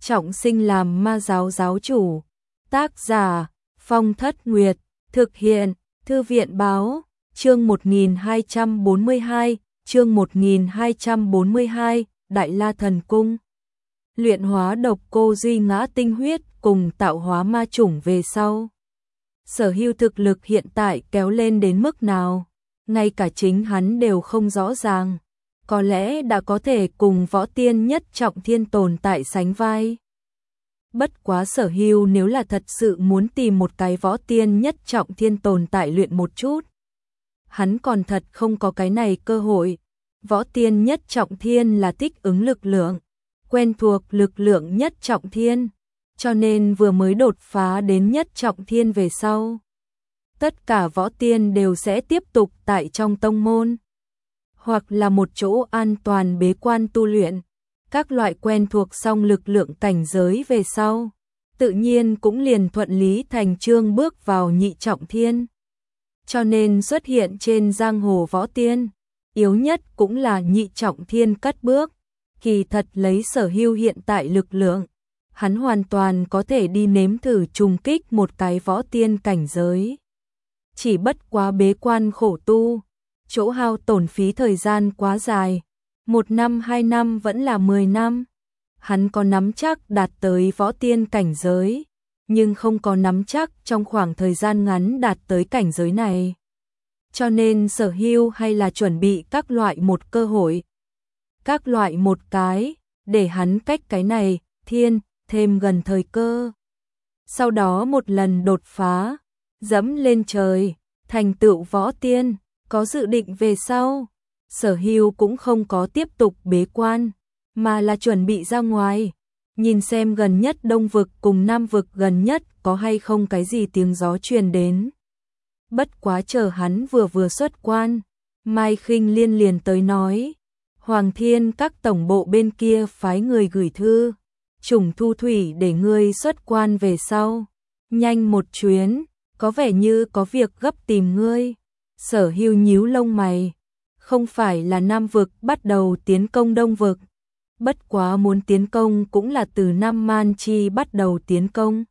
trọng sinh làm ma giáo giáo chủ. Tác giả Phong Thất Nguyệt, thực hiện Thư viện báo, chương 1242, chương 1242, Đại La Thần Cung. Luyện hóa độc cô duy ngã tinh huyết cùng tạo hóa ma chủng về sau. Sở Hưu thực lực hiện tại kéo lên đến mức nào, ngay cả chính hắn đều không rõ ràng. Có lẽ đã có thể cùng võ tiên nhất trọng thiên tồn tại sánh vai. Bất quá Sở Hưu nếu là thật sự muốn tìm một cái võ tiên nhất trọng thiên tồn tại luyện một chút, hắn còn thật không có cái này cơ hội. Võ tiên nhất trọng thiên là thích ứng lực lượng, quen thuộc lực lượng nhất trọng thiên, cho nên vừa mới đột phá đến nhất trọng thiên về sau, tất cả võ tiên đều sẽ tiếp tục tại trong tông môn, hoặc là một chỗ an toàn bế quan tu luyện. Các loại quen thuộc xong lực lượng cảnh giới về sau, tự nhiên cũng liền thuận lý thành chương bước vào nhị trọng thiên. Cho nên xuất hiện trên giang hồ võ tiên, yếu nhất cũng là nhị trọng thiên cất bước. Kỳ thật lấy Sở Hưu hiện tại lực lượng, hắn hoàn toàn có thể đi nếm thử trùng kích một cái võ tiên cảnh giới. Chỉ bất quá bế quan khổ tu, chỗ hao tổn phí thời gian quá dài, 1 năm 2 năm vẫn là 10 năm. Hắn có nắm chắc đạt tới võ tiên cảnh giới, nhưng không có nắm chắc trong khoảng thời gian ngắn đạt tới cảnh giới này. Cho nên Sở Hưu hay là chuẩn bị các loại một cơ hội, các loại một cái, để hắn cách cái này, thiên, thêm gần thời cơ. Sau đó một lần đột phá, dẫm lên trời, thành tựu võ tiên, có dự định về sau. Sở Hưu cũng không có tiếp tục bế quan, mà là chuẩn bị ra ngoài, nhìn xem gần nhất Đông vực cùng Nam vực gần nhất có hay không cái gì tiếng gió truyền đến. Bất quá chờ hắn vừa xuất quan, Mai Khinh Liên liền tới nói, Hoàng Thiên các tổng bộ bên kia phái người gửi thư, Trùng Thu Thủy để ngươi xuất quan về sau, nhanh một chuyến, có vẻ như có việc gấp tìm ngươi. Sở Hưu nhíu lông mày, không phải là Nam vực bắt đầu tiến công Đông vực, bất quá muốn tiến công cũng là từ Nam Man Chi bắt đầu tiến công.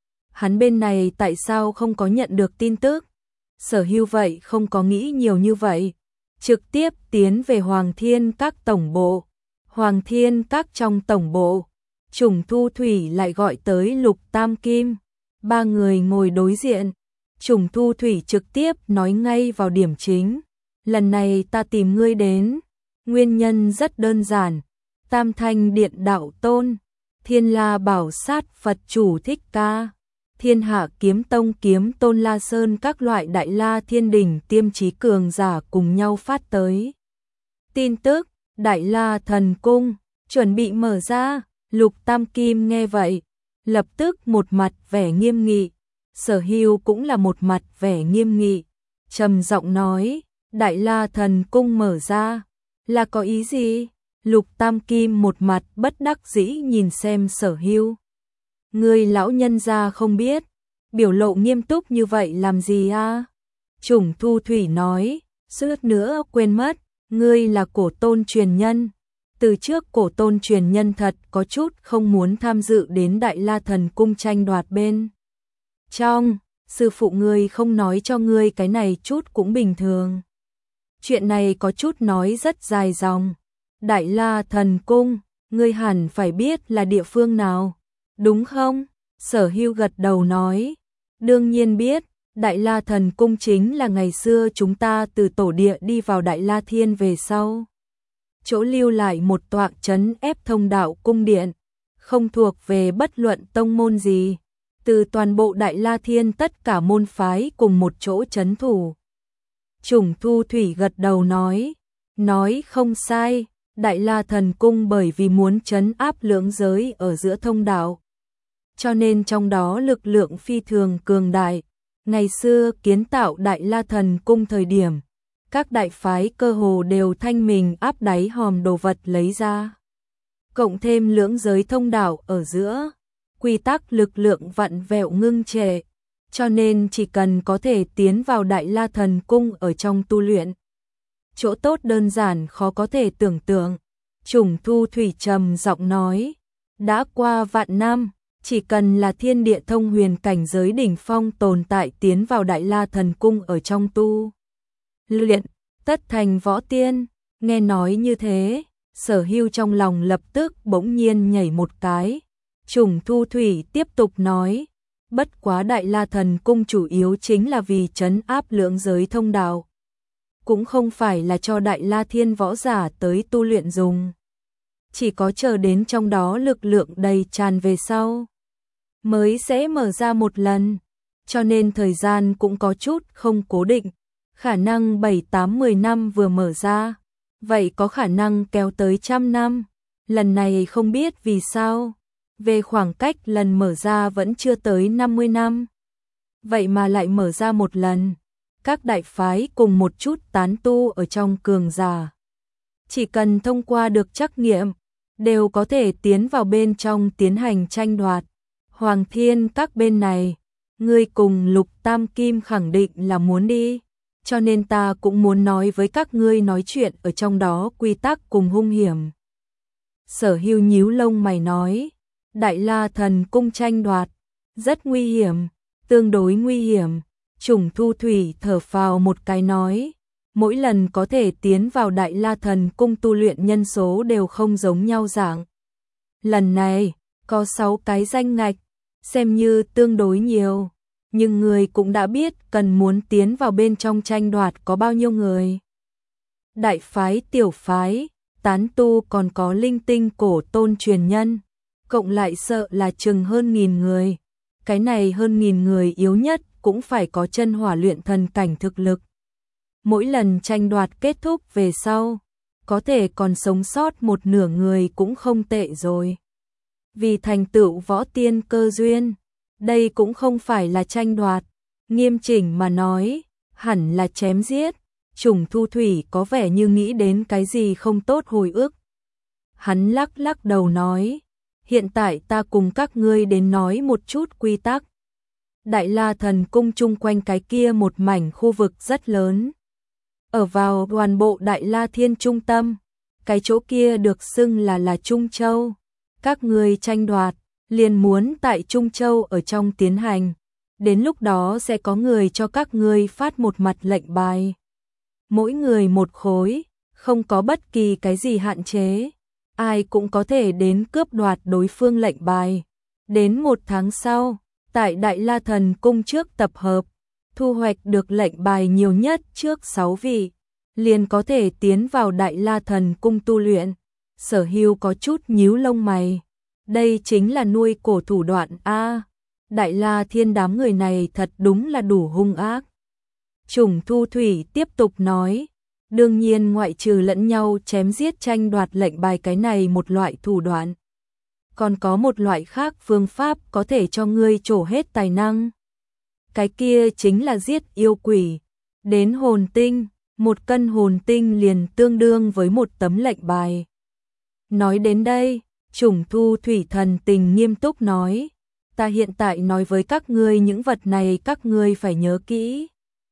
Hắn bên này tại sao không có nhận được tin tức? Sở Hưu vậy không có nghĩ nhiều như vậy, trực tiếp tiến về Hoàng Thiên các tổng bộ. Hoàng Thiên các trong tổng bộ, Trùng Thu Thủy lại gọi tới Lục Tam Kim, 3 người ngồi đối diện. Trùng Thu Thủy trực tiếp nói ngay vào điểm chính, lần này ta tìm ngươi đến, nguyên nhân rất đơn giản, Tam Thanh Điện đạo tôn, Thiên La Bảo Sát Phật chủ Thích Ca, Thiên Hạ Kiếm Tông kiếm tôn La Sơn các loại Đại La Thiên Đình tiêm chí cường giả cùng nhau phát tới. Tin tức, Đại La Thần Cung, chuẩn bị mở ra. Lục Tam Kim nghe vậy, lập tức một mặt vẻ nghiêm nghị. Sở Hưu cũng là một mặt vẻ nghiêm nghị, trầm giọng nói, Đại La Thần Cung mở ra, là có ý gì? Lục Tam Kim một mặt bất đắc dĩ nhìn xem Sở Hưu. Ngươi lão nhân gia không biết, biểu lộ nghiêm túc như vậy làm gì a? Trùng Thu Thủy nói, suýt nữa quên mất, ngươi là cổ tôn truyền nhân. Từ trước cổ tôn truyền nhân thật có chút không muốn tham dự đến Đại La Thần Cung tranh đoạt bên trong, sư phụ ngươi không nói cho ngươi cái này chút cũng bình thường. Chuyện này có chút nói rất dài dòng. Đại La Thần Cung, ngươi hẳn phải biết là địa phương nào, đúng không? Sở Hưu gật đầu nói, đương nhiên biết, Đại La Thần Cung chính là ngày xưa chúng ta từ tổ địa đi vào Đại La Thiên về sau. Chỗ lưu lại một tọa trấn ép thông đạo cung điện, không thuộc về bất luận tông môn gì. Từ toàn bộ Đại La Thiên tất cả môn phái cùng một chỗ trấn thủ. Trùng Thu Thủy gật đầu nói không sai, Đại La Thần Cung bởi vì muốn trấn áp lưỡng giới ở giữa thông đạo, cho nên trong đó lực lượng phi thường cường đại. Ngày xưa kiến tạo Đại La Thần Cung thời điểm, các đại phái cơ hồ đều thanh mình áp đáy hòm đồ vật lấy ra. Cộng thêm lưỡng giới thông đạo ở giữa, quy tắc lực lượng vặn vẹo ngưng trệ, cho nên chỉ cần có thể tiến vào Đại La Thần Cung ở trong tu luyện, chỗ tốt đơn giản khó có thể tưởng tượng. Trùng Thu Thủy trầm giọng nói, Đã qua vạn năm, chỉ cần là thiên địa thông huyền cảnh giới đỉnh phong tồn tại tiến vào Đại La Thần Cung ở trong tu luyện, tất thành võ tiên. Nghe nói như thế, Sở Hưu trong lòng lập tức bỗng nhiên nhảy một cái. Trùng Thu Thủy tiếp tục nói, bất quá Đại La Thần Cung chủ yếu chính là vì trấn áp lưỡng giới thông đạo, cũng không phải là cho Đại La Thiên võ giả tới tu luyện dùng. Chỉ có chờ đến trong đó lực lượng đầy tràn về sau, mới sẽ mở ra một lần, cho nên thời gian cũng có chút không cố định, khả năng 7, 8, 10 năm vừa mở ra, vậy có khả năng kéo tới 100 năm, lần này không biết vì sao, về khoảng cách lần mở ra vẫn chưa tới 50 năm, vậy mà lại mở ra một lần. Các đại phái cùng một chút tán tu ở trong cường giả, chỉ cần thông qua được trắc nghiệm, đều có thể tiến vào bên trong tiến hành tranh đoạt. Hoàng Thiên các bên này, ngươi cùng Lục Tam Kim khẳng định là muốn đi, cho nên ta cũng muốn nói với các ngươi nói chuyện ở trong đó quy tắc cùng hung hiểm. Sở Hưu nhíu lông mày nói, Đại La Thần Cung tranh đoạt, rất nguy hiểm, tương đối nguy hiểm. Trùng Thu Thủy thở phào một cái nói, mỗi lần có thể tiến vào Đại La Thần Cung tu luyện nhân số đều không giống nhau dạng. Lần này, có 6 cái danh ngạch, xem như tương đối nhiều, nhưng người cũng đã biết cần muốn tiến vào bên trong tranh đoạt có bao nhiêu người. Đại phái, tiểu phái, tán tu còn có linh tinh cổ tôn truyền nhân, cộng lại sợ là chừng hơn 1000 người. Cái này hơn 1000 người yếu nhất cũng phải có chân hỏa luyện thần cảnh thực lực. Mỗi lần tranh đoạt kết thúc về sau, có thể còn sống sót một nửa người cũng không tệ rồi. Vì thành tựu võ tiên cơ duyên, đây cũng không phải là tranh đoạt, nghiêm chỉnh mà nói, hẳn là chém giết. Trùng Thu Thủy có vẻ như nghĩ đến cái gì không tốt hồi ức. Hắn lắc lắc đầu nói, hiện tại ta cùng các ngươi đến nói một chút quy tắc. Đại La Thần Cung chung quanh cái kia một mảnh khu vực rất lớn, ở vào toàn bộ Đại La Thiên trung tâm, cái chỗ kia được xưng là Trung Châu. Các ngươi tranh đoạt, liền muốn tại Trung Châu ở trong tiến hành, đến lúc đó sẽ có người cho các ngươi phát một mặt lệnh bài. Mỗi người một khối, không có bất kỳ cái gì hạn chế, ai cũng có thể đến cướp đoạt đối phương lệnh bài. Đến 1 tháng sau, tại Đại La Thần Cung trước tập hợp, thu hoạch được lệnh bài nhiều nhất trước 6 vị, liền có thể tiến vào Đại La Thần Cung tu luyện. Sở Hưu có chút nhíu lông mày, đây chính là nuôi cổ thủ đoạn a. Đại La Thiên đám người này thật đúng là đủ hung ác. Trùng Thu Thủy tiếp tục nói, đương nhiên ngoại trừ lẫn nhau chém giết tranh đoạt lệnh bài cái này một loại thủ đoạn, còn có một loại khác phương pháp có thể cho ngươi trổ hết tài năng. Cái kia chính là giết yêu quỷ, đến hồn tinh, 1 cân hồn tinh liền tương đương với 1 tấm lệnh bài. Nói đến đây, Trùng Thu Thủy thần tình nghiêm túc nói, ta hiện tại nói với các ngươi những vật này các ngươi phải nhớ kỹ.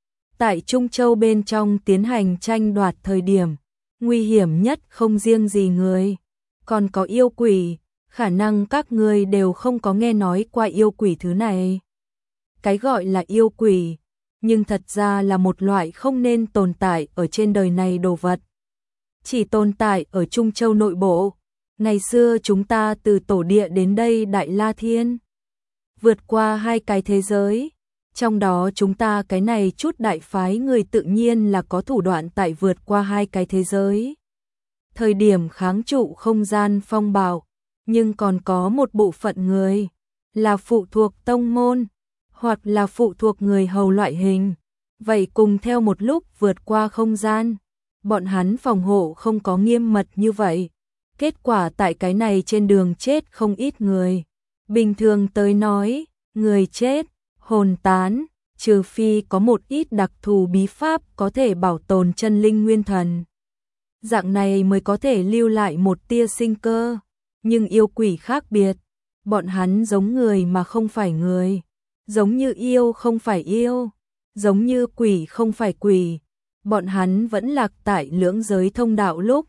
Tại Trung Châu bên trong tiến hành tranh đoạt thời điểm, nguy hiểm nhất không riêng gì người, còn có yêu quỷ, khả năng các ngươi đều không có nghe nói qua yêu quỷ thứ này. Cái gọi là yêu quỷ, nhưng thật ra là một loại không nên tồn tại ở trên đời này đồ vật. Chỉ tồn tại ở Trung Châu nội bộ. Ngày xưa chúng ta từ tổ địa đến đây Đại La Thiên, vượt qua 2 cái thế giới, trong đó chúng ta cái này chút đại phái người tự nhiên là có thủ đoạn tại vượt qua 2 cái thế giới. Thời điểm kháng trụ không gian phong bạo, nhưng còn có một bộ phận người là phụ thuộc tông môn, hoặc là phụ thuộc người hầu loại hình, vậy cùng theo một lúc vượt qua không gian, bọn hắn phòng hộ không có nghiêm mật như vậy. Kết quả tại cái này trên đường chết không ít người. Bình thường tới nói, người chết, hồn tán, trừ phi có một ít đặc thù bí pháp có thể bảo tồn chân linh nguyên thần. Dạng này mới có thể lưu lại một tia sinh cơ. Nhưng yêu quỷ khác biệt, bọn hắn giống người mà không phải người, giống như yêu không phải yêu, giống như quỷ không phải quỷ. Bọn hắn vẫn lạc tại lưỡng giới thông đạo lúc,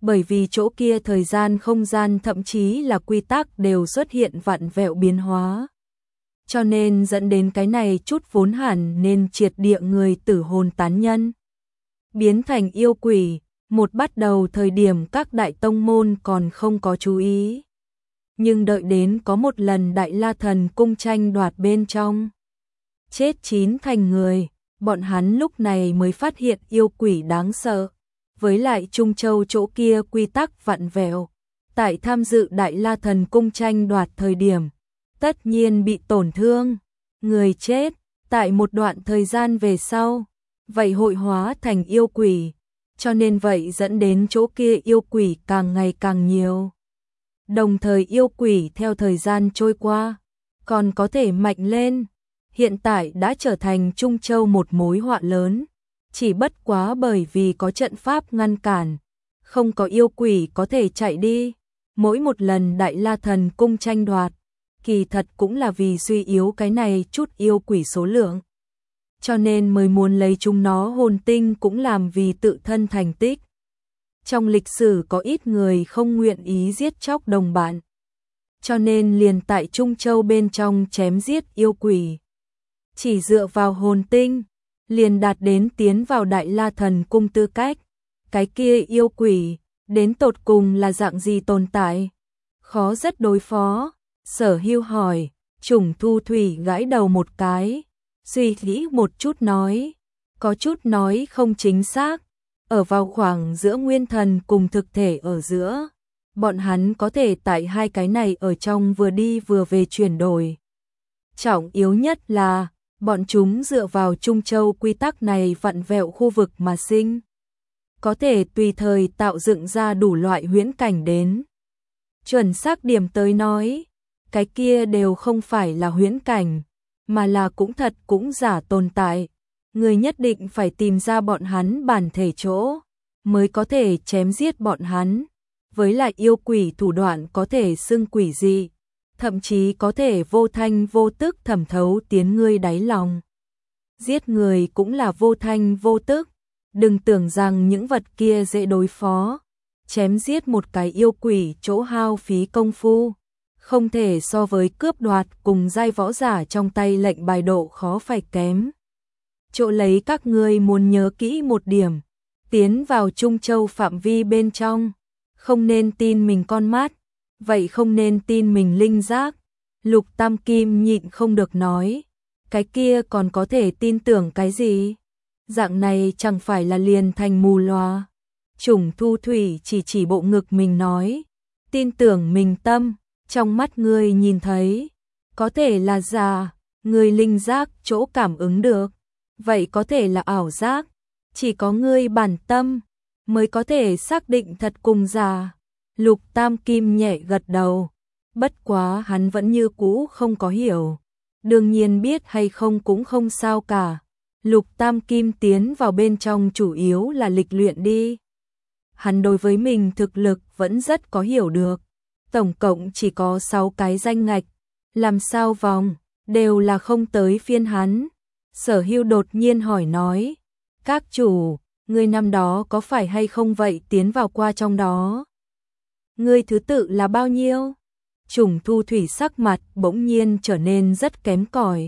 bởi vì chỗ kia thời gian không gian thậm chí là quy tắc đều xuất hiện vặn vẹo biến hóa. Cho nên dẫn đến cái này chút vốn hẳn nên triệt địa người tử hồn tán nhân, biến thành yêu quỷ, một bắt đầu thời điểm các đại tông môn còn không có chú ý. Nhưng đợi đến có một lần Đại La Thần Cung tranh đoạt bên trong, chết 9 thành người, bọn hắn lúc này mới phát hiện yêu quỷ đáng sợ. Với lại Trung Châu chỗ kia quy tắc vặn vẹo, tại tham dự Đại La Thần Cung tranh đoạt thời điểm, tất nhiên bị tổn thương, người chết, tại một đoạn thời gian về sau, vậy hội hóa thành yêu quỷ, cho nên vậy dẫn đến chỗ kia yêu quỷ càng ngày càng nhiều. Đồng thời yêu quỷ theo thời gian trôi qua, còn có thể mạnh lên, hiện tại đã trở thành Trung Châu một mối họa lớn, chỉ bất quá bởi vì có trận pháp ngăn cản, không có yêu quỷ có thể chạy đi. Mỗi một lần Đại La Thần Cung tranh đoạt, kỳ thật cũng là vì suy yếu cái này chút yêu quỷ số lượng. Cho nên mới muốn lấy chúng nó hồn tinh cũng làm vì tự thân thành tích. Trong lịch sử có ít người không nguyện ý giết chóc đồng bạn. Cho nên liền tại Trung Châu bên trong chém giết yêu quỷ. Chỉ dựa vào hồn tinh, liền đạt đến tiến vào Đại La Thần Cung tư cách. Cái kia yêu quỷ, đến tột cùng là dạng gì tồn tại? Khó rất đối phó. Sở Hưu hỏi, Trùng Thu Thủy gãi đầu một cái, suy nghĩ một chút nói, có chút nói không chính xác, ở vào khoảng giữa nguyên thần cùng thực thể ở giữa, bọn hắn có thể tại hai cái này ở trong vừa đi vừa về chuyển đổi. Trọng yếu nhất là, bọn chúng dựa vào Trung Châu quy tắc này vặn vẹo khu vực mà sinh, có thể tùy thời tạo dựng ra đủ loại huyễn cảnh đến. Chuẩn xác điểm tới nói, cái kia đều không phải là huyễn cảnh, mà là cũng thật cũng giả tồn tại. Người nhất định phải tìm ra bọn hắn bản thể chỗ, mới có thể chém giết bọn hắn. Với lại yêu quỷ thủ đoạn có thể xưng quỷ dị, thậm chí có thể vô thanh vô tức thẩm thấu tiến ngươi đáy lòng. Giết người cũng là vô thanh vô tức, đừng tưởng rằng những vật kia dễ đối phó. Chém giết một cái yêu quỷ chỗ hao phí công phu, không thể so với cướp đoạt cùng giai võ giả trong tay lệnh bài độ khó phải kém. Chỗ lấy các ngươi muốn nhớ kỹ một điểm, tiến vào Trung Châu phạm vi bên trong, không nên tin mình con mắt, vậy không nên tin mình linh giác. Lục Tam Kim nhịn không được nói, cái kia còn có thể tin tưởng cái gì? Dạng này chẳng phải là liền thành mù loa. Trùng Thu Thủy chỉ bộ ngực mình nói, tin tưởng mình tâm, trong mắt ngươi nhìn thấy, có thể là giả, ngươi linh giác chỗ cảm ứng được, vậy có thể là ảo giác, chỉ có ngươi bản tâm mới có thể xác định thật cùng giả. Lục Tam Kim nhẹ gật đầu, bất quá hắn vẫn như cũ không có hiểu, đương nhiên biết hay không cũng không sao cả. Lục Tam Kim tiến vào bên trong chủ yếu là lịch luyện đi. Hắn đối với mình thực lực vẫn rất có hiểu được. Tổng cộng chỉ có 6 cái danh ngạch, làm sao vòng, đều là không tới phiên hắn. Sở Hưu đột nhiên hỏi nói, các chủ, ngươi năm đó có phải hay không vậy tiến vào qua trong đó? Ngươi thứ tự là bao nhiêu? Trùng Thu Thủy sắc mặt bỗng nhiên trở nên rất kém cỏi.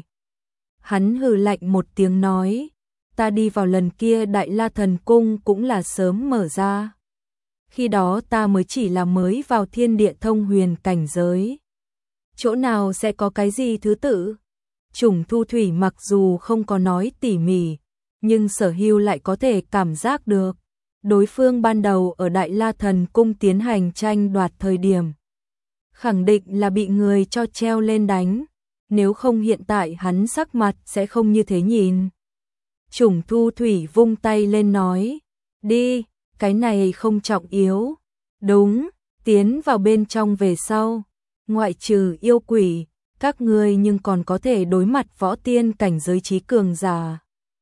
Hắn hừ lạnh một tiếng nói, ta đi vào lần kia Đại La Thần Cung cũng là sớm mở ra. Khi đó ta mới chỉ là mới vào thiên địa thông huyền cảnh giới. Chỗ nào sẽ có cái gì thứ tự? Trùng Thu Thủy mặc dù không có nói tỉ mỉ, nhưng Sở Hưu lại có thể cảm giác được. Đối phương ban đầu ở Đại La Thần Cung tiến hành tranh đoạt thời điểm, khẳng định là bị người cho treo lên đánh. Nếu không hiện tại hắn sắc mặt sẽ không như thế nhìn. Trùng Thu Thủy vung tay lên nói, đi, cái này không trọng yếu. Đúng, tiến vào bên trong về sau, ngoại trừ yêu quỷ, các ngươi nhưng còn có thể đối mặt võ tiên cảnh giới trí cường giả.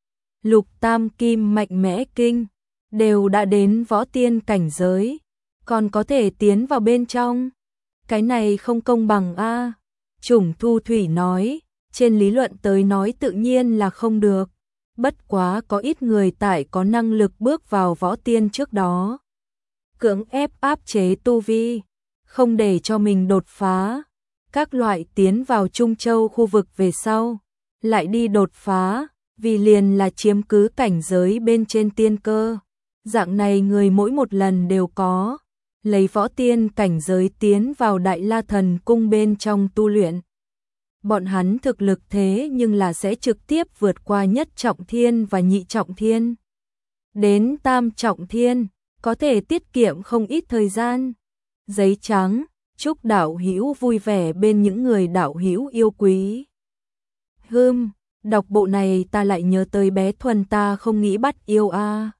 Lục Tam Kim mạnh mẽ kinh, đều đã đến võ tiên cảnh giới, còn có thể tiến vào bên trong. Cái này không công bằng a. Trùng Thu Thủy nói, trên lý luận tới nói tự nhiên là không được. Bất quá có ít người tại có năng lực bước vào võ tiên trước đó, cưỡng ép áp chế tu vi, không để cho mình đột phá. Các loại tiến vào Trung Châu khu vực về sau, lại đi đột phá, vì liền là chiếm cứ cảnh giới bên trên tiên cơ. Dạng này người mỗi một lần đều có, lấy võ tiên cảnh giới tiến vào Đại La Thần Cung bên trong tu luyện. Bọn hắn thực lực thế nhưng là sẽ trực tiếp vượt qua nhất trọng thiên và nhị trọng thiên. Đến tam trọng thiên, có thể tiết kiệm không ít thời gian. Giấy trắng, chúc đạo hữu vui vẻ bên những người đạo hữu yêu quý. Đọc bộ này ta lại nhớ tới bé Thuần ta không nghĩ bắt yêu a.